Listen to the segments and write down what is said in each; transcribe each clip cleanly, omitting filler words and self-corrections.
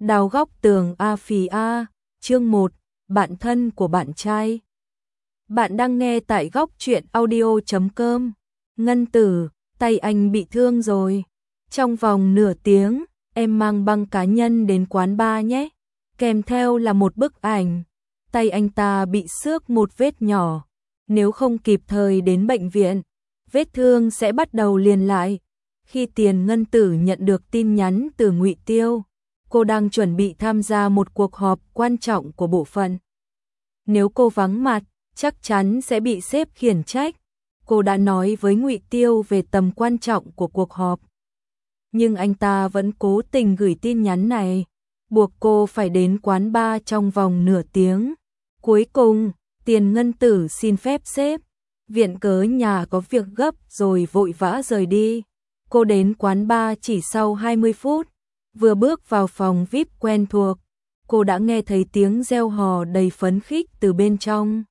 Đào góc tường A Phì A, chương 1, bạn thân của bạn trai. Bạn đang nghe tại góc truyện audio.com. Ngân Tử, tay anh bị thương rồi. Trong vòng nửa tiếng, em mang băng cá nhân đến quán bar nhé. Kèm theo là một bức ảnh. Tay anh ta bị xước một vết nhỏ. Nếu không kịp thời đến bệnh viện, vết thương sẽ bắt đầu liền lại. Khi Tiền Ngân Tử nhận được tin nhắn từ Ngụy Tiêu, cô đang chuẩn bị tham gia một cuộc họp quan trọng của bộ phận. Nếu cô vắng mặt, chắc chắn sẽ bị sếp khiển trách. Cô đã nói với Ngụy Tiêu về tầm quan trọng của cuộc họp. Nhưng anh ta vẫn cố tình gửi tin nhắn này, buộc cô phải đến quán bar trong vòng nửa tiếng. Cuối cùng, Tiền Ngân Tử xin phép sếp, viện cớ nhà có việc gấp rồi vội vã rời đi. Cô đến quán bar chỉ sau 20 phút. Vừa bước vào phòng VIP quen thuộc, cô đã nghe thấy tiếng reo hò đầy phấn khích từ bên trong.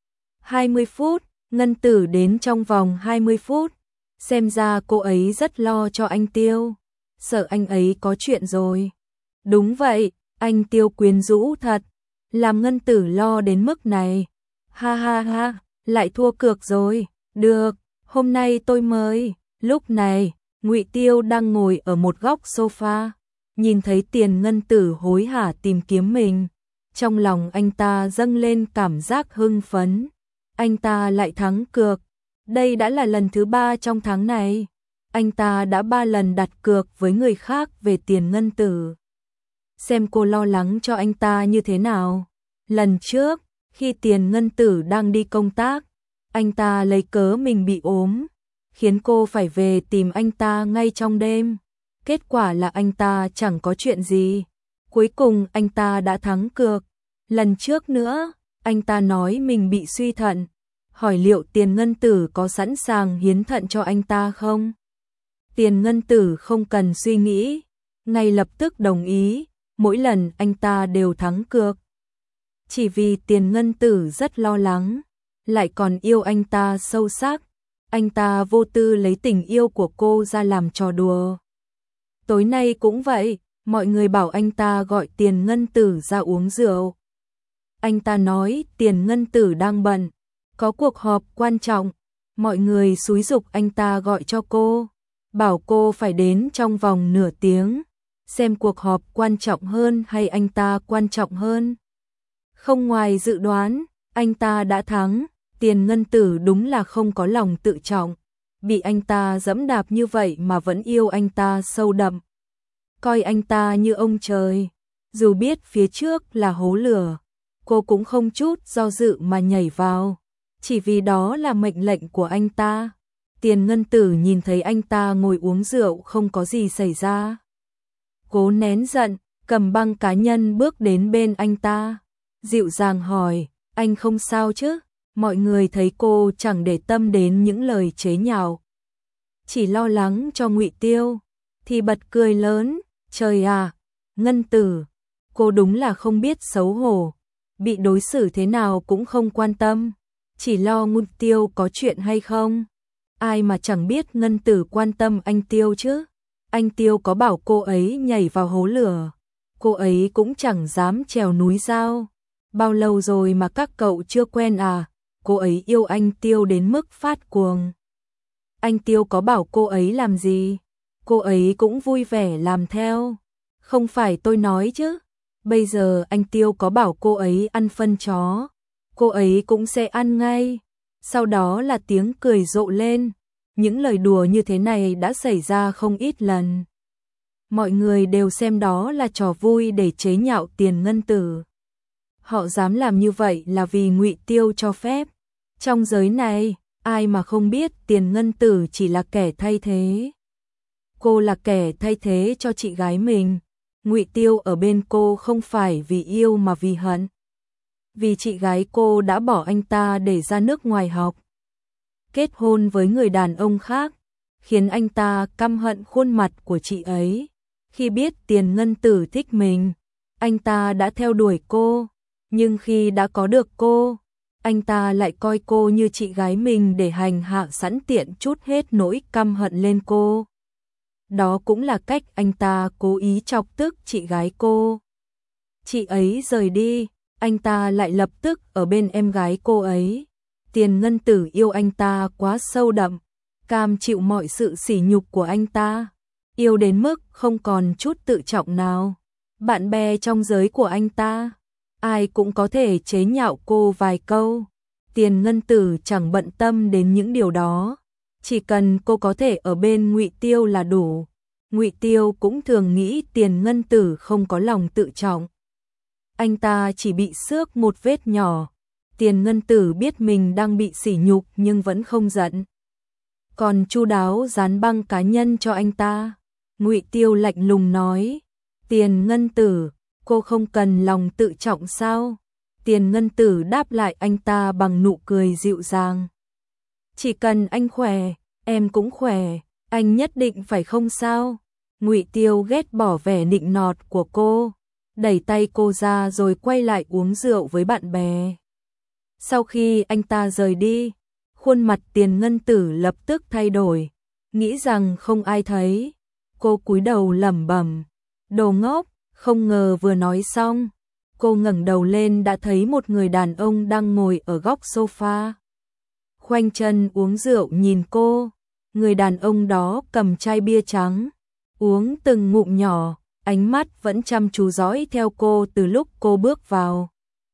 20 phút, Ngân Tử đến trong vòng 20 phút. Xem ra cô ấy rất lo cho anh Tiêu, sợ anh ấy có chuyện rồi. Đúng vậy, anh Tiêu quyến rũ thật, làm Ngân Tử lo đến mức này. Ha ha ha, lại thua cược rồi. Được, hôm nay tôi mời. Lúc này, Ngụy Tiêu đang ngồi ở một góc sofa, nhìn thấy Tiền Ngân Tử hối hả tìm kiếm mình, trong lòng anh ta dâng lên cảm giác hưng phấn. Anh ta lại thắng cược. Đây đã là lần thứ 3 trong tháng này. Anh ta đã 3 lần đặt cược với người khác về Tiền Ngân Tử. Xem cô lo lắng cho anh ta như thế nào. Lần trước, khi Tiền Ngân Tử đang đi công tác, anh ta lấy cớ mình bị ốm, khiến cô phải về tìm anh ta ngay trong đêm. Kết quả là anh ta chẳng có chuyện gì. Cuối cùng anh ta đã thắng cược. Lần trước nữa, anh ta nói mình bị suy thận, hỏi liệu Tiền Ngân Tử có sẵn sàng hiến thận cho anh ta không. Tiền Ngân Tử không cần suy nghĩ, ngay lập tức đồng ý. Mỗi lần anh ta đều thắng cược. Chỉ vì Tiền Ngân Tử rất lo lắng, lại còn yêu anh ta sâu sắc. Anh ta vô tư lấy tình yêu của cô ra làm trò đùa. Tối nay cũng vậy, mọi người bảo anh ta gọi Tiền Ngân Tử ra uống rượu. Anh ta nói Tiền Ngân Tử đang bận, có cuộc họp quan trọng. Mọi người xúi giục anh ta gọi cho cô, bảo cô phải đến trong vòng nửa tiếng. Xem cuộc họp quan trọng hơn hay anh ta quan trọng hơn. Không ngoài dự đoán, anh ta đã thắng. Tiền Ngân Tử đúng là không có lòng tự trọng, bị anh ta giẫm đạp như vậy mà vẫn yêu anh ta sâu đậm. Coi anh ta như ông trời, dù biết phía trước là hố lửa, cô cũng không chút do dự mà nhảy vào, chỉ vì đó là mệnh lệnh của anh ta. Tiền Ngân Tử nhìn thấy anh ta ngồi uống rượu không có gì xảy ra, cố nén giận, cầm băng cá nhân bước đến bên anh ta, dịu dàng hỏi, anh không sao chứ? Mọi người thấy cô chẳng để tâm đến những lời chế nhạo, chỉ lo lắng cho Ngụy Tiêu, thì bật cười lớn, trời à, Ngân Tử, cô đúng là không biết xấu hổ, bị đối xử thế nào cũng không quan tâm, chỉ lo Ngụy Tiêu có chuyện hay không. Ai mà chẳng biết Ngân Tử quan tâm anh Tiêu chứ, anh Tiêu có bảo cô ấy nhảy vào hố lửa, cô ấy cũng chẳng dám trèo núi dao. Bao lâu rồi mà các cậu chưa quen à? Cô ấy yêu anh Tiêu đến mức phát cuồng. Anh Tiêu có bảo cô ấy làm gì, cô ấy cũng vui vẻ làm theo. Không phải tôi nói chứ, bây giờ anh Tiêu có bảo cô ấy ăn phân chó, cô ấy cũng sẽ ăn ngay. Sau đó là tiếng cười rộ lên. Những lời đùa như thế này đã xảy ra không ít lần. Mọi người đều xem đó là trò vui để chế nhạo Tiền Ngân Tử. Họ dám làm như vậy là vì Ngụy Tiêu cho phép. Trong giới này, ai mà không biết Tiền Ngân Tử chỉ là kẻ thay thế. Cô là kẻ thay thế cho chị gái mình. Ngụy Tiêu ở bên cô không phải vì yêu mà vì hận. Vì chị gái cô đã bỏ anh ta để ra nước ngoài học, kết hôn với người đàn ông khác, khiến anh ta căm hận khuôn mặt của chị ấy. Khi biết Tiền Ngân Tử thích mình, anh ta đã theo đuổi cô. Nhưng khi đã có được cô, anh ta lại coi cô như chị gái mình để hành hạ, sẵn tiện trút hết nỗi căm hận lên cô. đó cũng là cách anh ta cố ý chọc tức chị gái cô. Chị ấy rời đi, anh ta lại lập tức ở bên em gái cô ấy. Tiền Ngân Tử yêu anh ta quá sâu đậm, cam chịu mọi sự sỉ nhục của anh ta, yêu đến mức không còn chút tự trọng nào. Bạn bè trong giới của anh ta, ai cũng có thể chế nhạo cô vài câu. Tiền Ngân Tử chẳng bận tâm đến những điều đó, chỉ cần cô có thể ở bên Ngụy Tiêu là đủ. Ngụy Tiêu cũng thường nghĩ Tiền Ngân Tử không có lòng tự trọng. Anh ta chỉ bị xước một vết nhỏ. Tiền Ngân Tử biết mình đang bị sỉ nhục nhưng vẫn không giận. Còn chu đáo dán băng cá nhân cho anh ta. Ngụy Tiêu lạnh lùng nói, Tiền Ngân Tử, cô không cần lòng tự trọng sao? Tiền Ngân Tử đáp lại anh ta bằng nụ cười dịu dàng. Chỉ cần anh khỏe, em cũng khỏe, anh nhất định phải không sao? Ngụy Tiêu ghét bỏ vẻ nịnh nọt của cô, đẩy tay cô ra rồi quay lại uống rượu với bạn bè. Sau khi anh ta rời đi, khuôn mặt Tiền Ngân Tử lập tức thay đổi, nghĩ rằng không ai thấy. Cô cúi đầu lẩm bẩm, đồ ngốc, không ngờ vừa nói xong, cô ngẩng đầu lên đã thấy một người đàn ông đang ngồi ở góc sofa. Khoanh chân uống rượu nhìn cô, người đàn ông đó cầm chai bia trắng, uống từng ngụm nhỏ, ánh mắt vẫn chăm chú dõi theo cô từ lúc cô bước vào.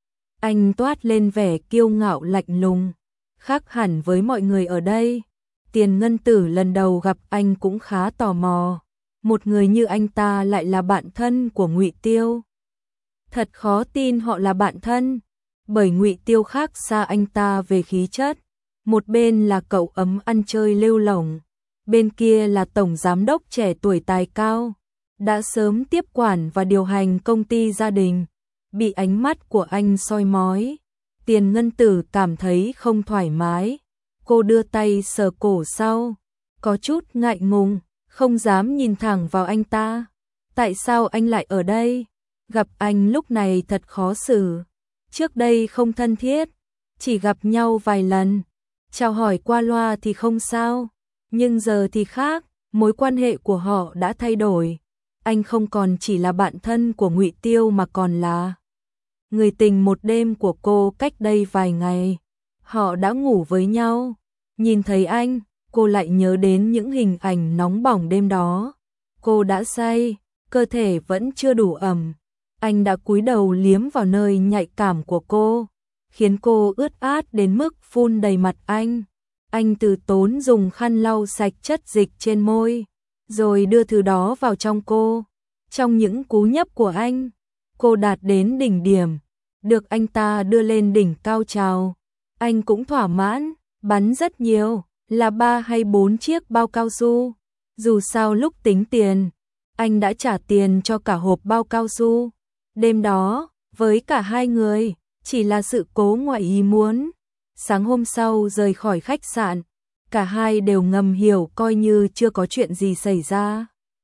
Anh toát lên vẻ kiêu ngạo lạnh lùng, khác hẳn với mọi người ở đây. Tiền Ngân Tử lần đầu gặp anh cũng khá tò mò, một người như anh ta lại là bạn thân của Ngụy Tiêu. Thật khó tin họ là bạn thân, bởi Ngụy Tiêu khác xa anh ta về khí chất. Một bên là cậu ấm ăn chơi lêu lổng, bên kia là tổng giám đốc trẻ tuổi tài cao, đã sớm tiếp quản và điều hành công ty gia đình. Bị ánh mắt của anh soi mói, Tiền Ngân Tử cảm thấy không thoải mái. Cô đưa tay sờ cổ sau, có chút ngại ngùng, không dám nhìn thẳng vào anh ta. Tại sao anh lại ở đây? Gặp anh lúc này thật khó xử. Trước đây không thân thiết, chỉ gặp nhau vài lần, chào hỏi qua loa thì không sao, nhưng giờ thì khác, mối quan hệ của họ đã thay đổi. Anh không còn chỉ là bạn thân của Ngụy Tiêu mà còn là người tình một đêm của cô cách đây vài ngày. Họ đã ngủ với nhau. Nhìn thấy anh, cô lại nhớ đến những hình ảnh nóng bỏng đêm đó. Cô đã say, cơ thể vẫn chưa đủ ẩm. Anh đã cúi đầu liếm vào nơi nhạy cảm của cô, khiến cô ướt át đến mức phun đầy mặt anh. Anh từ tốn dùng khăn lau sạch chất dịch trên môi, rồi đưa thứ đó vào trong cô. Trong những cú nhấp của anh, cô đạt đến đỉnh điểm, được anh ta đưa lên đỉnh cao trào. Anh cũng thỏa mãn, bắn rất nhiều, là 3 hay 4 chiếc bao cao su. Dù sao lúc tính tiền, anh đã trả tiền cho cả hộp bao cao su. Đêm đó, với cả hai người, chỉ là sự cố ngoại ý muốn. Sáng hôm sau rời khỏi khách sạn, cả hai đều ngầm hiểu coi như chưa có chuyện gì xảy ra.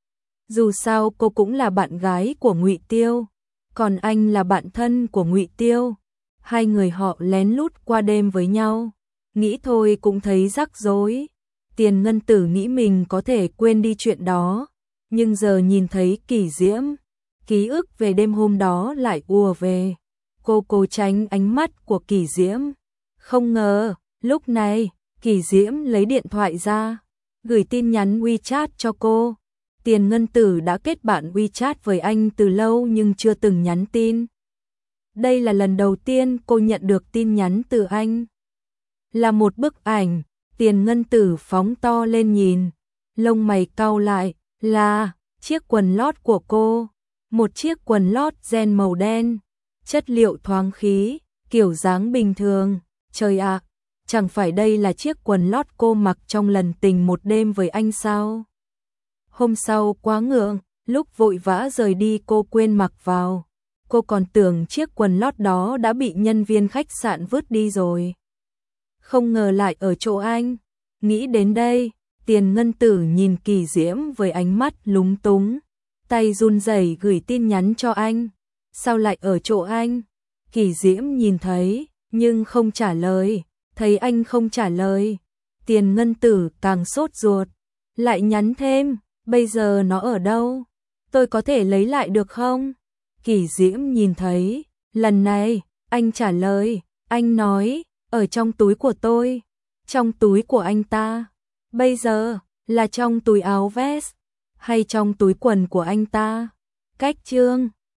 Dù sao cô cũng là bạn gái của Ngụy Tiêu, còn anh là bạn thân của Ngụy Tiêu. Hai người họ lén lút qua đêm với nhau, nghĩ thôi cũng thấy rắc rối. Tiền Ngân Tử nghĩ mình có thể quên đi chuyện đó, nhưng giờ nhìn thấy Kỳ Diễm, ký ức về đêm hôm đó lại ùa về. Cô cố tránh ánh mắt của Kỳ Diễm. Không ngờ, lúc này, Kỳ Diễm lấy điện thoại ra, gửi tin nhắn WeChat cho cô. Tiền Ngân Tử đã kết bạn WeChat với anh từ lâu nhưng chưa từng nhắn tin. Đây là lần đầu tiên cô nhận được tin nhắn từ anh. Là một bức ảnh. Tiền Ngân Tử phóng to lên nhìn, lông mày cau lại, là chiếc quần lót của cô. Một chiếc quần lót ren màu đen, chất liệu thoáng khí, kiểu dáng bình thường. Trời ạ, chẳng phải đây là chiếc quần lót cô mặc trong lần tình một đêm với anh sao? Hôm sau quá ngượng, lúc vội vã rời đi cô quên mặc vào. Cô còn tưởng chiếc quần lót đó đã bị nhân viên khách sạn vứt đi rồi. Không ngờ lại ở chỗ anh. Nghĩ đến đây, Tiền Ngân Tử nhìn Kỳ Diễm với ánh mắt lúng túng, tay run rẩy gửi tin nhắn cho anh. Sao lại ở chỗ anh? Kỳ Diễm nhìn thấy, nhưng không trả lời. Thấy anh không trả lời, Tiền Ngân Tử càng sốt ruột, lại nhắn thêm, Bây giờ nó ở đâu? Tôi có thể lấy lại được không? Kỷ Diễm nhìn thấy, lần này, anh trả lời, anh nói, ở trong túi của tôi, trong túi của anh ta. Bây giờ, là trong túi áo vest, hay trong túi quần của anh ta? Cách chương